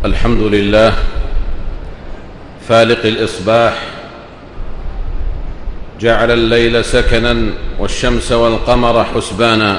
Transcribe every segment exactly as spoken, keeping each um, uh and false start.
الحمد لله فالق الإصباح، جعل الليل سكنا والشمس والقمر حسبانا،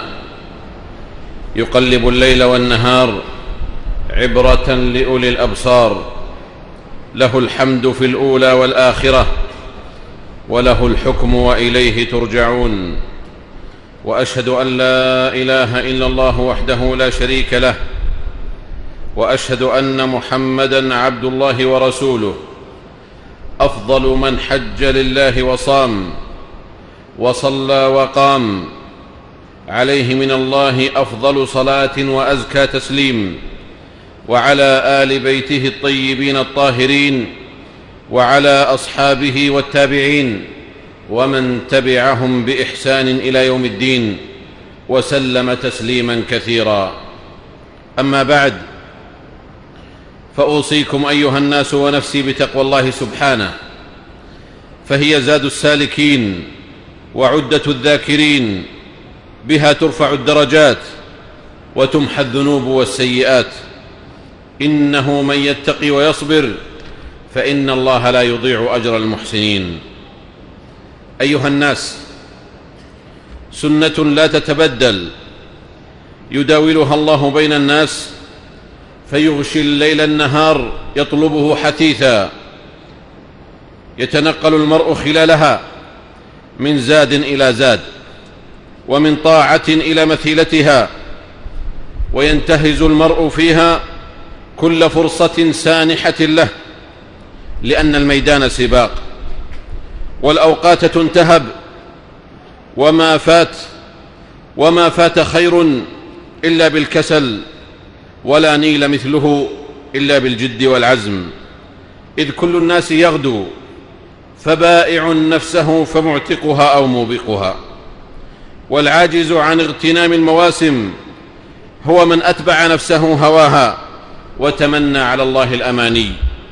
يقلب الليل والنهار عبرة لأولي الأبصار، له الحمد في الأولى والآخرة، وله الحكم وإليه ترجعون. وأشهد أن لا إله إلا الله وحده لا شريك له، وأشهد أن محمدًا عبد الله ورسوله، أفضل من حج لله وصام وصلى وقام، عليه من الله أفضل صلاة وأزكى تسليم، وعلى آل بيته الطيبين الطاهرين، وعلى أصحابه والتابعين ومن تبعهم بإحسان إلى يوم الدين، وسلم تسليما كثيرا. أما بعد، فأوصيكم أيها الناس ونفسي بتقوى الله سبحانه، فهي زاد السالكين وعدة الذاكرين، بها ترفع الدرجات وتمحى الذنوب والسيئات. إنه من يتقي ويصبر فإن الله لا يضيع أجر المحسنين. أيها الناس، سنة لا تتبدل يداولها الله بين الناس، فيغشي الليل النهار يطلبه حثيثا، يتنقل المرء خلالها من زاد إلى زاد، ومن طاعة إلى مثيلتها، وينتهز المرء فيها كل فرصة سانحة له، لأن الميدان سباق، والأوقات تنتهب، وما فات وما فات خير إلا بالكسل، ولا نيل مثله إلا بالجد والعزم. إذ كل الناس يغدو، فبائع نفسه فمعتقها أو موبقها، والعاجز عن اغتنام المواسم هو من أتبع نفسه هواها وتمنى على الله الأماني.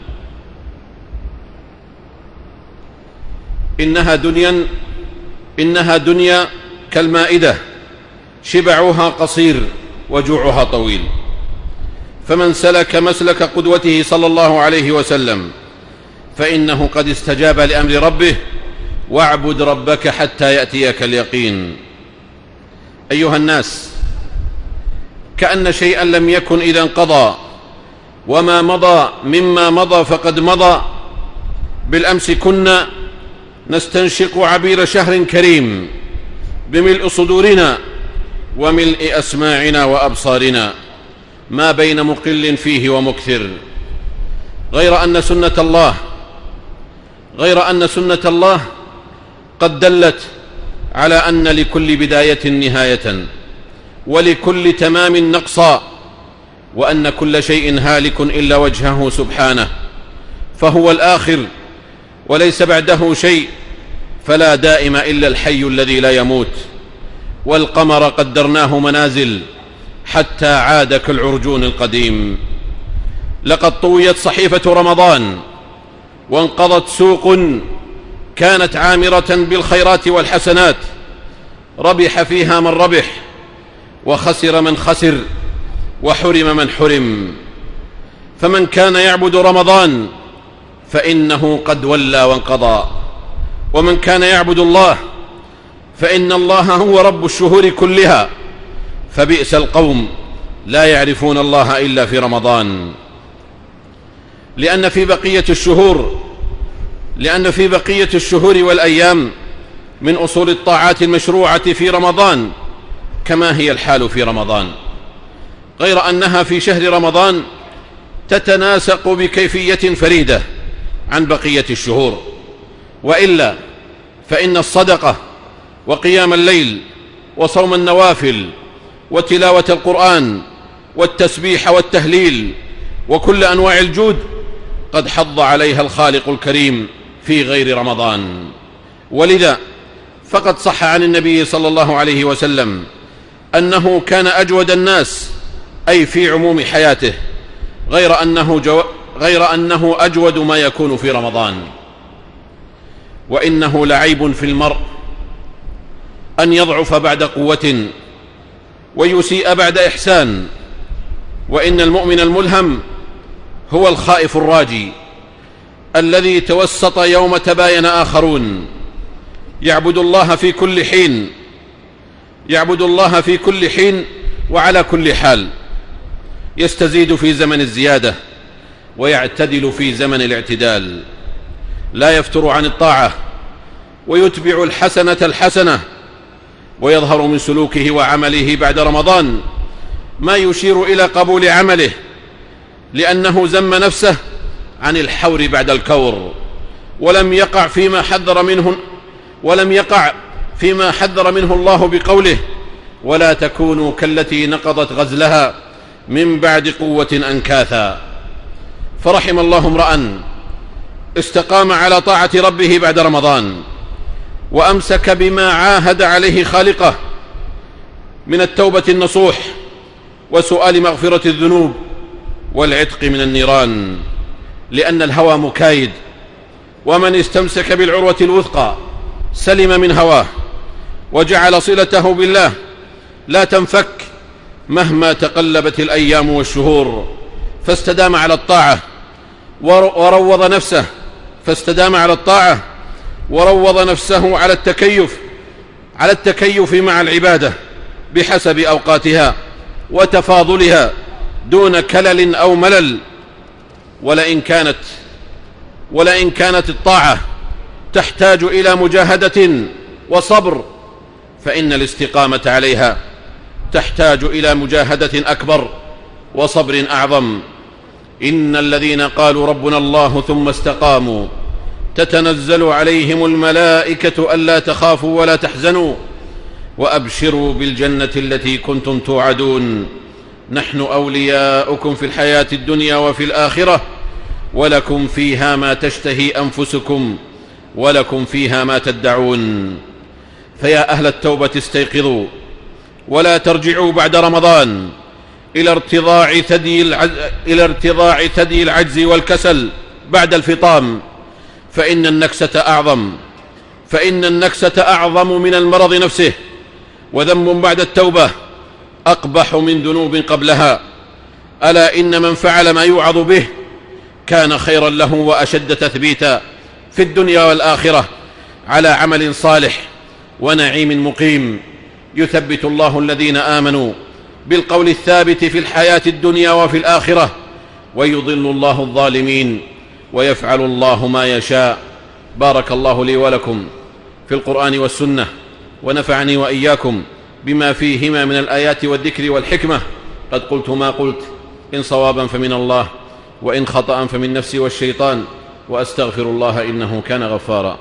إنها دنيا إنها دنيا كالمائدة، شبعها قصير وجوعها طويل، فمن سلك مسلك قدوته صلى الله عليه وسلم فإنه قد استجاب لأمر ربه: واعبد ربك حتى يأتيك اليقين. أيها الناس، كأن شيئا لم يكن إذا انقضى، وما مضى مما مضى فقد مضى. بالأمس كنا نستنشق عبير شهر كريم بملء صدورنا وملء أسماعنا وأبصارنا، ما بين مقل فيه ومكثر، غير أن سنة الله غير أن سنة الله قد دلت على أن لكل بداية نهاية، ولكل تمام نقصا، وأن كل شيء هالك إلا وجهه سبحانه، فهو الآخر وليس بعده شيء، فلا دائم إلا الحي الذي لا يموت. والقمر قدرناه منازل حتى عاد كالعرجون القديم. لقد طويت صحيفة رمضان، وانقضت سوق كانت عامرة بالخيرات والحسنات، ربح فيها من ربح، وخسر من خسر، وحرم من حرم. فمن كان يعبد رمضان فإنه قد ولى وانقضى، ومن كان يعبد الله فإن الله هو رب الشهور كلها، فبئس القوم لا يعرفون الله إلا في رمضان. لأن في بقية الشهور لأن في بقية الشهور والأيام من أصول الطاعات المشروعة في رمضان كما هي الحال في رمضان، غير أنها في شهر رمضان تتناسق بكيفية فريدة عن بقية الشهور. وإلا فإن الصدقة وقيام الليل وصوم النوافل وتلاوة القرآن والتسبيح والتهليل وكل أنواع الجود قد حض عليها الخالق الكريم في غير رمضان. ولذا فقد صح عن النبي صلى الله عليه وسلم أنه كان أجود الناس، أي في عموم حياته، غير أنه, جو... غير أنه أجود ما يكون في رمضان. وإنه لعيب في المرء أن يضعف بعد قوة ويسيء بعد إحسان، وإن المؤمن الملهم هو الخائف الراجي الذي توسط يوم تباين آخرون، يعبد الله في كل حين يعبد الله في كل حين وعلى كل حال، يستزيد في زمن الزيادة ويعتدل في زمن الاعتدال، لا يفتر عن الطاعة ويتبع الحسنة الحسنة، ويظهر من سلوكه وعمله بعد رمضان ما يشير إلى قبول عمله، لأنه زم نفسه عن الحور بعد الكور، ولم يقع فيما حذر منه ولم يقع فيما حذر منه الله بقوله: ولا تكونوا كالتي نقضت غزلها من بعد قوة أنكاثا. فرحم الله امرأ استقام على طاعة ربه بعد رمضان، وأمسك بما عاهد عليه خالقه من التوبة النصوح وسؤال مغفرة الذنوب والعتق من النيران، لأن الهوى مكايد، ومن استمسك بالعروة الوثقى سلم من هواه، وجعل صلته بالله لا تنفك مهما تقلبت الأيام والشهور، فاستدام على الطاعة وروض نفسه فاستدام على الطاعة وروض نفسه على التكيف على التكيف مع العبادة بحسب أوقاتها وتفاضلها دون كلل أو ملل. ولئن كانت ولئن كانت الطاعة تحتاج إلى مجاهدة وصبر، فإن الاستقامة عليها تحتاج إلى مجاهدة أكبر وصبر أعظم. إن الذين قالوا ربنا الله ثم استقاموا تتنزل عليهم الملائكة ألا تخافوا ولا تحزنوا وأبشروا بالجنة التي كنتم توعدون، نحن أولياؤكم في الحياة الدنيا وفي الآخرة، ولكم فيها ما تشتهي أنفسكم ولكم فيها ما تدعون. فيا أهل التوبة استيقظوا ولا ترجعوا بعد رمضان إلى ارتضاع ثدي العجز, إلى ارتضاع ثدي العجز والكسل بعد الفطام، فإن النكسة أعظم فإن النكسة أعظم من المرض نفسه، وذنب بعد التوبة أقبح من ذنوب قبلها. ألا إن من فعل ما يوعظ به كان خيرا له وأشد تثبيتا في الدنيا والآخرة على عمل صالح ونعيم مقيم، يثبت الله الذين آمنوا بالقول الثابت في الحياة الدنيا وفي الآخرة، ويضل الله الظالمين ويفعل الله ما يشاء. بارك الله لي ولكم في القرآن والسنة، ونفعني وإياكم بما فيهما من الآيات والذكر والحكمة. قد قلت ما قلت، إن صوابا فمن الله وإن خطأ فمن نفسي والشيطان، وأستغفر الله إنه كان غفارا.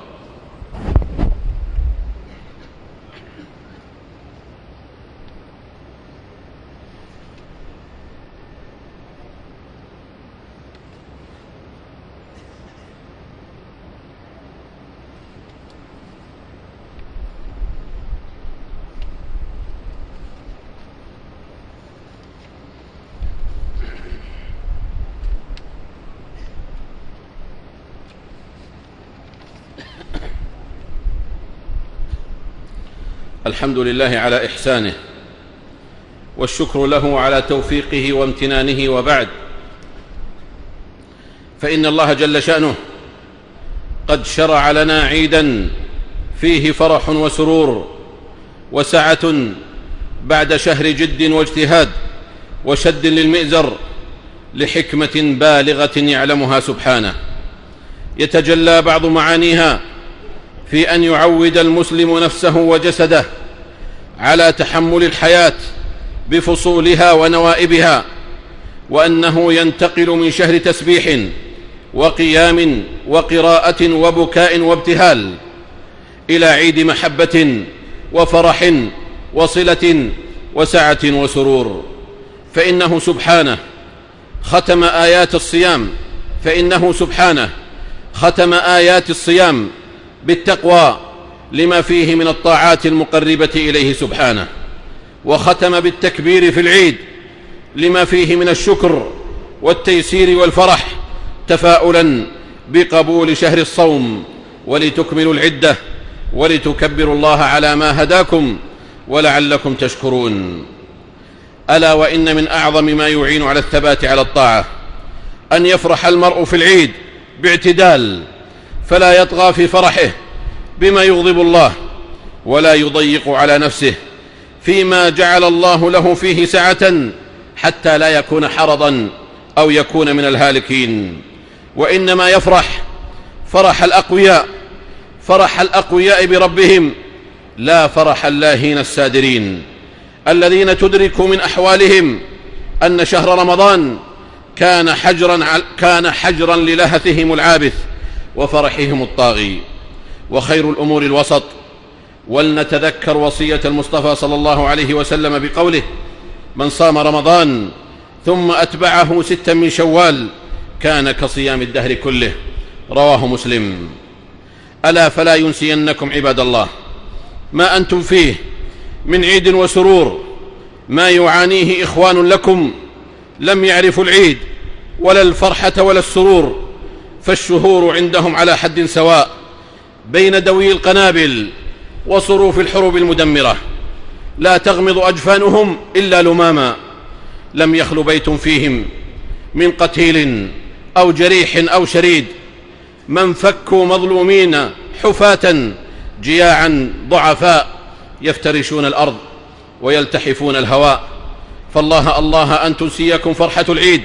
الحمد لله على إحسانه، والشكر له على توفيقه وامتنانه، وبعد، فإن الله جل شأنه قد شرع لنا عيدا فيه فرح وسرور وسعة بعد شهر جد واجتهاد وشد للمئزر، لحكمة بالغة يعلمها سبحانه، يتجلى بعض معانيها في أن يعود المسلم نفسه وجسده على تحمل الحياة بفصولها ونوائبها، وأنه ينتقل من شهر تسبيح وقيام وقراءة وبكاء وابتهال إلى عيد محبة وفرح وصلة وسعة وسرور. فإنه سبحانه ختم آيات الصيام فإنه سبحانه ختم آيات الصيام بالتقوى لما فيه من الطاعات المقربة إليه سبحانه، وختم بالتكبير في العيد لما فيه من الشكر والتيسير والفرح، تفاؤلا بقبول شهر الصوم، ولتكملوا العدة ولتكبروا الله على ما هداكم ولعلكم تشكرون. ألا وإن من أعظم ما يعين على الثبات على الطاعة أن يفرح المرء في العيد باعتدال، فلا يطغى في فرحه بما يغضب الله، ولا يضيق على نفسه فيما جعل الله له فيه سعة، حتى لا يكون حرضا أو يكون من الهالكين. وإنما يفرح فرح الأقوياء، فرح الأقوياء بربهم، لا فرح اللاهين السادرين الذين تدركوا من أحوالهم أن شهر رمضان كان حجرا, كان حجرا للهثهم العابث وفرحهم الطاغي. وخير الأمور الوسط. ولنتذكر وصية المصطفى صلى الله عليه وسلم بقوله: من صام رمضان ثم أتبعه ستا من شوال كان كصيام الدهر كله. رواه مسلم. ألا فلا ينسينكم عباد الله ما أنتم فيه من عيد وسرور، ما يعانيه إخوان لكم لم يعرفوا العيد ولا الفرحة ولا السرور، فالشهور عندهم على حد سواء بين دوي القنابل وصروف الحروب المدمرة، لا تغمض أجفانهم إلا لماما. لم يخل بيت فيهم من قتيل أو جريح أو شريد، من فكوا مظلومين حفاة جياعا ضعفاء يفترشون الأرض ويلتحفون الهواء. فالله الله أن تنسيكم فرحة العيد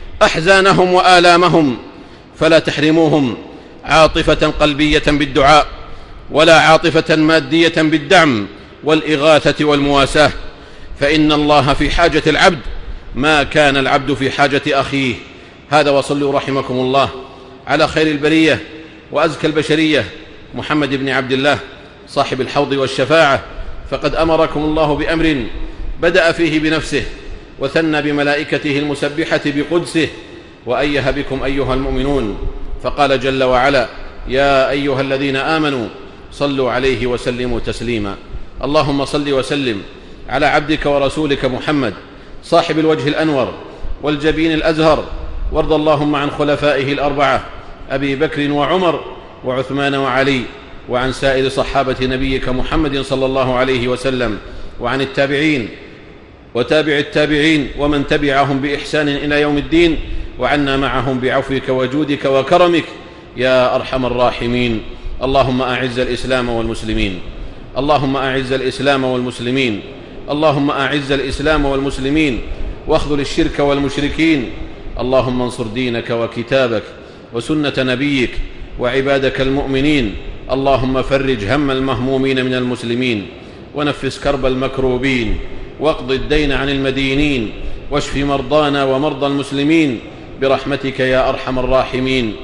أحزانهم وآلامهم، فلا تحرموهم عاطفة قلبية بالدعاء، ولا عاطفة مادية بالدعم والإغاثة والمواساة، فإن الله في حاجة العبد ما كان العبد في حاجة أخيه. هذا وصلوا رحمكم الله على خير البرية وأزكى البشرية محمد بن عبد الله صاحب الحوض والشفاعة، فقد أمركم الله بأمر بدأ فيه بنفسه وثنى بملائكته المسبحة بقدسه، وأيه بكم أيها المؤمنون، فقال جل وعلا: يا أيها الذين آمنوا صلوا عليه وسلموا تسليما. اللهم صل وسلم على عبدك ورسولك محمد صاحب الوجه الأنور والجبين الأزهر، وارض اللهم عن خلفائه الأربعة أبي بكر وعمر وعثمان وعلي، وعن سائر صحابة نبيك محمد صلى الله عليه وسلم، وعن التابعين وتابع التابعين ومن تبعهم بإحسان إلى يوم الدين، وعنا معهم بعفوك وجودك وكرمك يا أرحم الراحمين. اللهم أعز الإسلام والمسلمين، اللهم أعز الإسلام والمسلمين، اللهم أعز الإسلام والمسلمين، واخذل الشرك والمشركين. اللهم انصر دينك وكتابك وسنة نبيك وعبادك المؤمنين. اللهم فرج هم المهمومين من المسلمين، ونفس كرب المكروبين، واقض الدين عن المدينين، واشف مرضانا ومرضى المسلمين برحمتك يا أرحم الراحمين.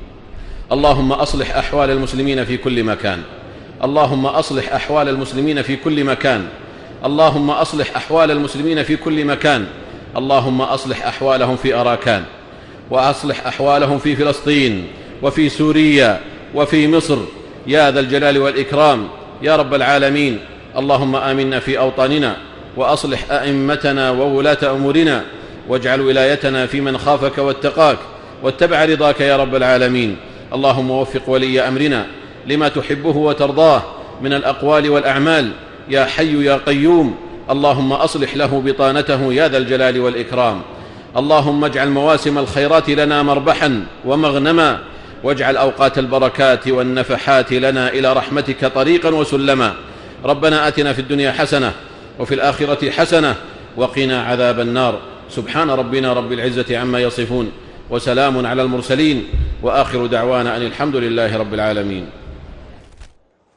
اللهم أصلح أحوال المسلمين في كل مكان، اللهم أصلح أحوال المسلمين في كل مكان، اللهم أصلح أحوال المسلمين في كل مكان. اللهم أصلح أحوالهم في أراكان، وأصلح أحوالهم في فلسطين وفي سوريا وفي مصر يا ذا الجلال والإكرام يا رب العالمين. اللهم آمنا في أوطاننا، وأصلح أئمتنا وولاة أمورنا، واجعل ولايتنا في من خافك واتقاك واتبع رضاك يا رب العالمين. اللهم وفق ولي أمرنا لما تحبه وترضاه من الأقوال والأعمال يا حي يا قيوم. اللهم أصلح له بطانته يا ذا الجلال والإكرام. اللهم اجعل مواسم الخيرات لنا مربحا ومغنما، واجعل أوقات البركات والنفحات لنا إلى رحمتك طريقا وسلما. ربنا آتنا في الدنيا حسنة وفي الآخرة حسنة وقنا عذاب النار. سبحان ربنا رب العزة عما يصفون، وسلام على المرسلين، وآخر دعوانا أن الحمد لله رب العالمين.